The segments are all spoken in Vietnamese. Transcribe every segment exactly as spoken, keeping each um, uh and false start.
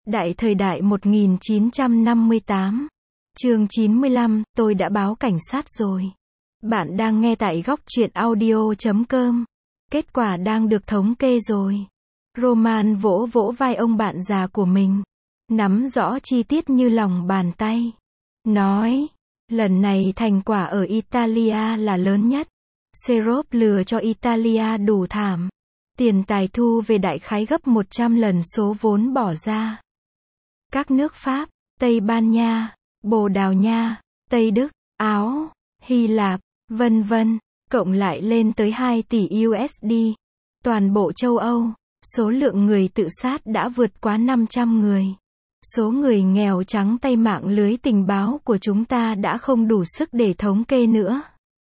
Đại thời đại một nghìn chín trăm năm mươi tám. Chương chín mươi lăm, tôi đã báo cảnh sát rồi. Bạn đang nghe tại góc truyện audio chấm com. Kết quả đang được thống kê rồi. Roman vỗ vỗ vai ông bạn già của mình. Nắm rõ chi tiết như lòng bàn tay. Nói, lần này thành quả ở Italia là lớn nhất. Serop lừa cho Italia đủ thảm. Tiền tài thu về đại khái gấp một trăm lần số vốn bỏ ra. Các nước Pháp, Tây Ban Nha, Bồ Đào Nha, Tây Đức, Áo, Hy Lạp, vân vân, cộng lại lên tới hai tỷ u ét đê. Toàn bộ châu Âu, số lượng người tự sát đã vượt quá năm trăm người. Số người nghèo trắng tay mạng lưới tình báo của chúng ta đã không đủ sức để thống kê nữa.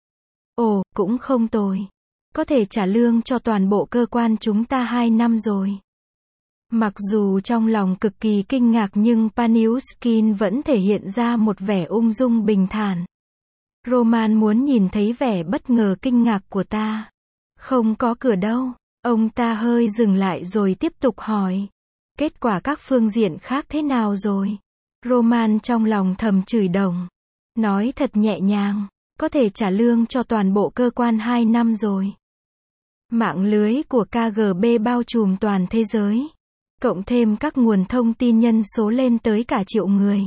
Ồ, cũng không tồi. Có thể trả lương cho toàn bộ cơ quan chúng ta hai năm rồi. Mặc dù trong lòng cực kỳ kinh ngạc nhưng Paniushkin vẫn thể hiện ra một vẻ ung dung bình thản. Roman muốn nhìn thấy vẻ bất ngờ kinh ngạc của ta. Không có cửa đâu. Ông ta hơi dừng lại rồi tiếp tục hỏi. Kết quả các phương diện khác thế nào rồi? Roman trong lòng thầm chửi đồng. Nói thật nhẹ nhàng. Có thể trả lương cho toàn bộ cơ quan hai năm rồi. Mạng lưới của ca giê bê bao trùm toàn thế giới. Cộng thêm các nguồn thông tin nhân số lên tới cả triệu người.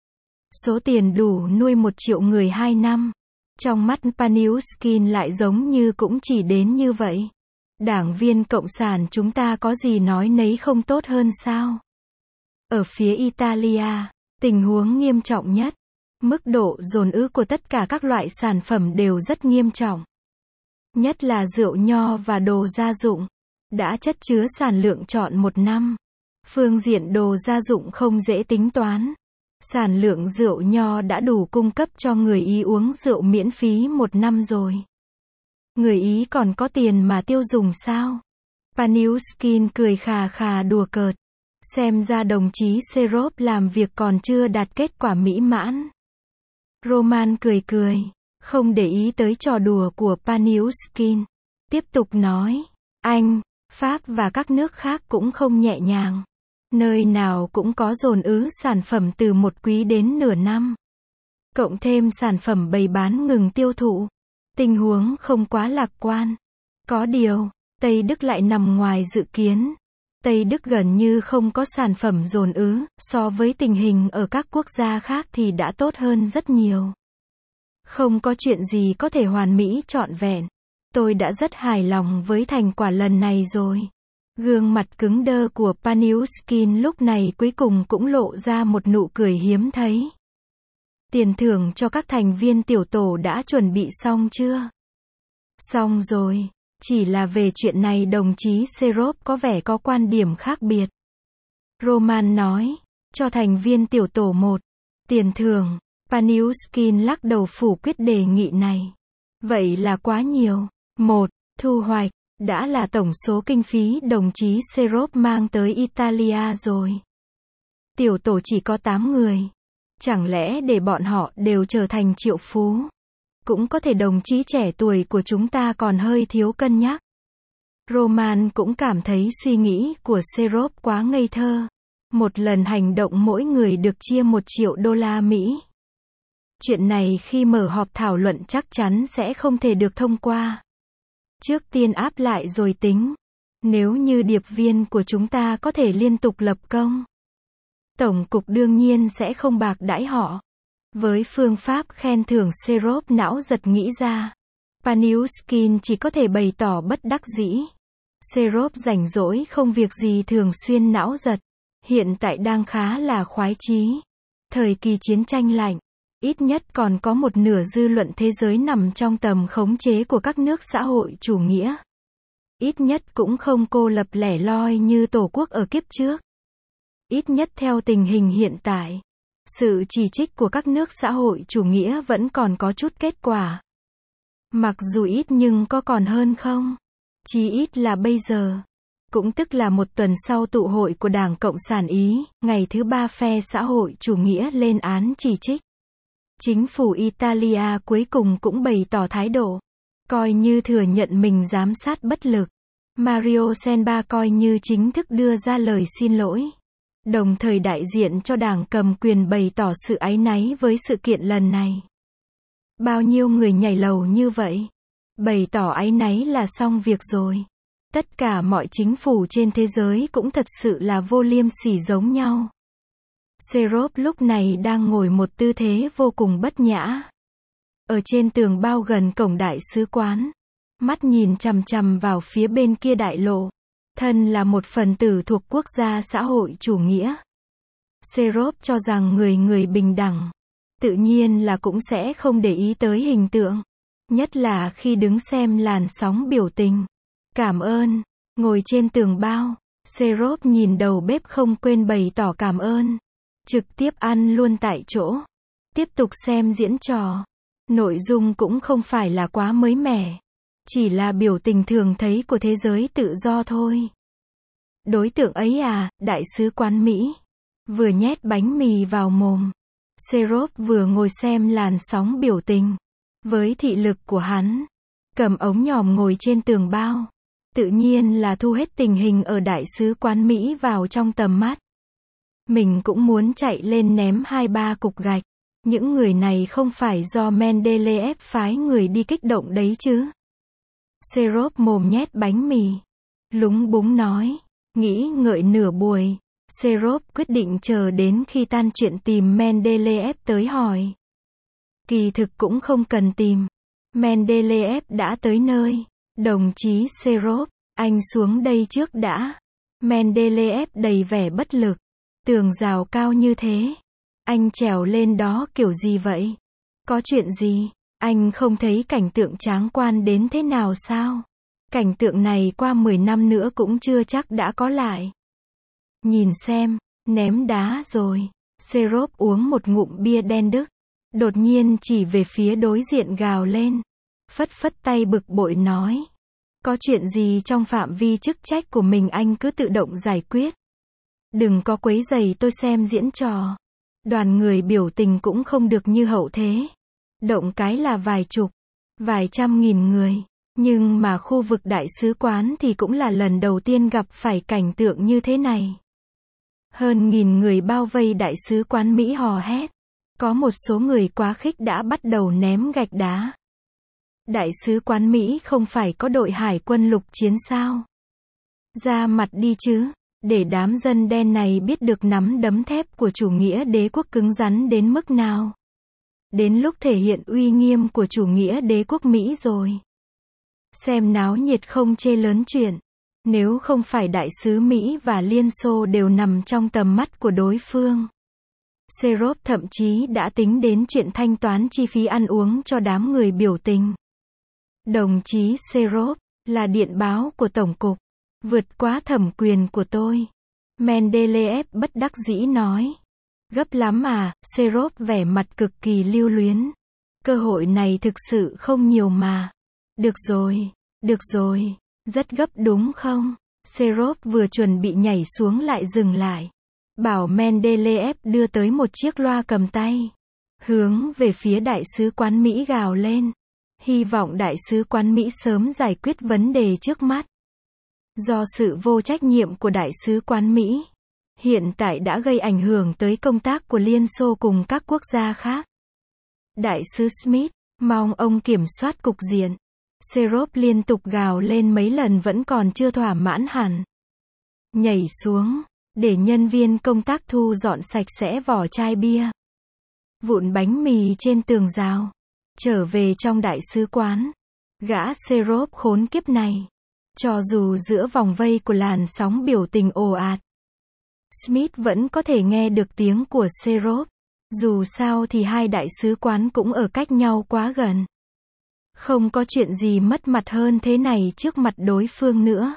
Số tiền đủ nuôi một triệu người hai năm. Trong mắt Paniushkin lại giống như cũng chỉ đến như vậy. Đảng viên Cộng sản chúng ta có gì nói nấy không tốt hơn sao? Ở phía Italia, tình huống nghiêm trọng nhất. Mức độ dồn ứ của tất cả các loại sản phẩm đều rất nghiêm trọng. Nhất là rượu nho và đồ gia dụng. Đã chất chứa sản lượng trọn một năm. Phương diện đồ gia dụng không dễ tính toán. Sản lượng rượu nho đã đủ cung cấp cho người Ý uống rượu miễn phí một năm rồi. Người Ý còn có tiền mà tiêu dùng sao? Paniushkin cười khà khà đùa cợt. Xem ra đồng chí Serop làm việc còn chưa đạt kết quả mỹ mãn. Roman cười cười, không để ý tới trò đùa của Paniushkin. Tiếp tục nói, Anh, Pháp và các nước khác cũng không nhẹ nhàng. Nơi nào cũng có dồn ứ sản phẩm từ một quý đến nửa năm. Cộng thêm sản phẩm bày bán ngừng tiêu thụ. Tình huống không quá lạc quan. Có điều, Tây Đức lại nằm ngoài dự kiến. Tây Đức gần như không có sản phẩm dồn ứ, so với tình hình ở các quốc gia khác thì đã tốt hơn rất nhiều. Không có chuyện gì có thể hoàn mỹ trọn vẹn. Tôi đã rất hài lòng với thành quả lần này rồi. Gương mặt cứng đơ của Paniushkin lúc này cuối cùng cũng lộ ra một nụ cười hiếm thấy. Tiền thưởng cho các thành viên tiểu tổ đã chuẩn bị xong chưa? Xong rồi. Chỉ là về chuyện này đồng chí Serop có vẻ có quan điểm khác biệt. Roman nói, cho thành viên tiểu tổ một. Tiền thưởng. Paniushkin lắc đầu phủ quyết đề nghị này. Vậy là quá nhiều. Một. Thu hoạch. Đã là tổng số kinh phí đồng chí Serop mang tới Italia rồi. Tiểu tổ chỉ có tám người. Chẳng lẽ để bọn họ đều trở thành triệu phú? Cũng có thể đồng chí trẻ tuổi của chúng ta còn hơi thiếu cân nhắc. Roman cũng cảm thấy suy nghĩ của Serop quá ngây thơ. Một lần hành động mỗi người được chia một triệu đô la Mỹ. Chuyện này khi mở họp thảo luận chắc chắn sẽ không thể được thông qua. Trước tiên áp lại rồi tính. Nếu như điệp viên của chúng ta có thể liên tục lập công. Tổng cục đương nhiên sẽ không bạc đãi họ. Với phương pháp khen thưởng Serop não giật nghĩ ra. Paniushkin chỉ có thể bày tỏ bất đắc dĩ. Serop rảnh rỗi không việc gì thường xuyên não giật. Hiện tại đang khá là khoái chí. Thời kỳ chiến tranh lạnh. Ít nhất còn có một nửa dư luận thế giới nằm trong tầm khống chế của các nước xã hội chủ nghĩa. Ít nhất cũng không cô lập lẻ loi như tổ quốc ở kiếp trước. Ít nhất theo tình hình hiện tại. Sự chỉ trích của các nước xã hội chủ nghĩa vẫn còn có chút kết quả. Mặc dù ít nhưng có còn hơn không? Chí ít là bây giờ. Cũng tức là một tuần sau tụ hội của Đảng Cộng sản Ý, ngày thứ ba phe xã hội chủ nghĩa lên án chỉ trích. Chính phủ Italia cuối cùng cũng bày tỏ thái độ. Coi như thừa nhận mình giám sát bất lực. Mario Senba coi như chính thức đưa ra lời xin lỗi. đồng thời đại diện cho đảng cầm quyền bày tỏ sự áy náy với sự kiện lần này. Bao nhiêu người nhảy lầu như vậy? Bày tỏ áy náy là xong việc rồi. Tất cả mọi chính phủ trên thế giới cũng thật sự là vô liêm sỉ giống nhau. Serov lúc này đang ngồi một tư thế vô cùng bất nhã. Ở trên tường bao gần cổng đại sứ quán. Mắt nhìn chằm chằm vào phía bên kia đại lộ. Thân là một phần tử thuộc quốc gia xã hội chủ nghĩa. Serov cho rằng người người bình đẳng. Tự nhiên là cũng sẽ không để ý tới hình tượng. Nhất là khi đứng xem làn sóng biểu tình. Cảm ơn. Ngồi trên tường bao. Serov nhìn đầu bếp không quên bày tỏ cảm ơn. Trực tiếp ăn luôn tại chỗ. Tiếp tục xem diễn trò. Nội dung cũng không phải là quá mới mẻ. Chỉ là biểu tình thường thấy của thế giới tự do thôi. Đối tượng ấy à, đại sứ quán Mỹ. Vừa nhét bánh mì vào mồm. Serov vừa ngồi xem làn sóng biểu tình. Với thị lực của hắn. Cầm ống nhòm ngồi trên tường bao. Tự nhiên là thu hết tình hình ở đại sứ quán Mỹ vào trong tầm mắt. Mình cũng muốn chạy lên ném hai ba cục gạch. Những người này không phải do Mendeleev phái người đi kích động đấy chứ. Serov mồm nhét bánh mì. Lúng búng nói. Nghĩ ngợi nửa buổi. Serov quyết định chờ đến khi tan chuyện tìm Mendeleev tới hỏi. Kỳ thực cũng không cần tìm. Mendeleev đã tới nơi. Đồng chí Serov, anh xuống đây trước đã. Mendeleev đầy vẻ bất lực. Tường rào cao như thế. Anh trèo lên đó kiểu gì vậy? Có chuyện gì? Anh không thấy cảnh tượng tráng quan đến thế nào sao? Cảnh tượng này qua mười năm nữa cũng chưa chắc đã có lại. Nhìn xem, ném đá rồi. Serov uống một ngụm bia đen đức. Đột nhiên chỉ về phía đối diện gào lên. Phất phất tay bực bội nói. Có chuyện gì trong phạm vi chức trách của mình anh cứ tự động giải quyết. Đừng có quấy rầy tôi xem diễn trò. Đoàn người biểu tình cũng không được như hậu thế. Động cái là vài chục, vài trăm nghìn người. Nhưng mà khu vực đại sứ quán thì cũng là lần đầu tiên gặp phải cảnh tượng như thế này. Hơn nghìn người bao vây đại sứ quán Mỹ hò hét. Có một số người quá khích đã bắt đầu ném gạch đá. Đại sứ quán Mỹ không phải có đội hải quân lục chiến sao? Ra mặt đi chứ, để đám dân đen này biết được nắm đấm thép của chủ nghĩa đế quốc cứng rắn đến mức nào. Đến lúc thể hiện uy nghiêm của chủ nghĩa đế quốc Mỹ rồi. Xem náo nhiệt không chê lớn chuyện. Nếu không phải đại sứ Mỹ và Liên Xô đều nằm trong tầm mắt của đối phương. Serov thậm chí đã tính đến chuyện thanh toán chi phí ăn uống cho đám người biểu tình. Đồng chí Serov, là điện báo của Tổng cục. Vượt quá thẩm quyền của tôi. Mendeleev bất đắc dĩ nói. Gấp lắm à, Serov vẻ mặt cực kỳ lưu luyến. Cơ hội này thực sự không nhiều mà. Được rồi, được rồi, rất gấp đúng không? Serov vừa chuẩn bị nhảy xuống lại dừng lại. Bảo Mendeleev đưa tới một chiếc loa cầm tay. Hướng về phía đại sứ quán Mỹ gào lên. Hy vọng đại sứ quán Mỹ sớm giải quyết vấn đề trước mắt. Do sự vô trách nhiệm của đại sứ quán Mỹ, hiện tại đã gây ảnh hưởng tới công tác của Liên Xô cùng các quốc gia khác. Đại sứ Smith, mong ông kiểm soát cục diện. Serov liên tục gào lên mấy lần vẫn còn chưa thỏa mãn hẳn. Nhảy xuống, để nhân viên công tác thu dọn sạch sẽ vỏ chai bia. Vụn bánh mì trên tường rào. Trở về trong đại sứ quán. Gã Serov khốn kiếp này. Cho dù giữa vòng vây của làn sóng biểu tình ồ ạt, Smith vẫn có thể nghe được tiếng của Serov. Dù sao thì hai đại sứ quán cũng ở cách nhau quá gần. Không có chuyện gì mất mặt hơn thế này trước mặt đối phương nữa.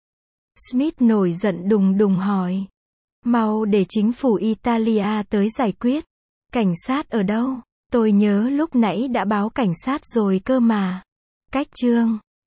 Smith nổi giận đùng đùng hỏi. Mau để chính phủ Italia tới giải quyết. Cảnh sát ở đâu? Tôi nhớ lúc nãy đã báo cảnh sát rồi cơ mà. Cách chương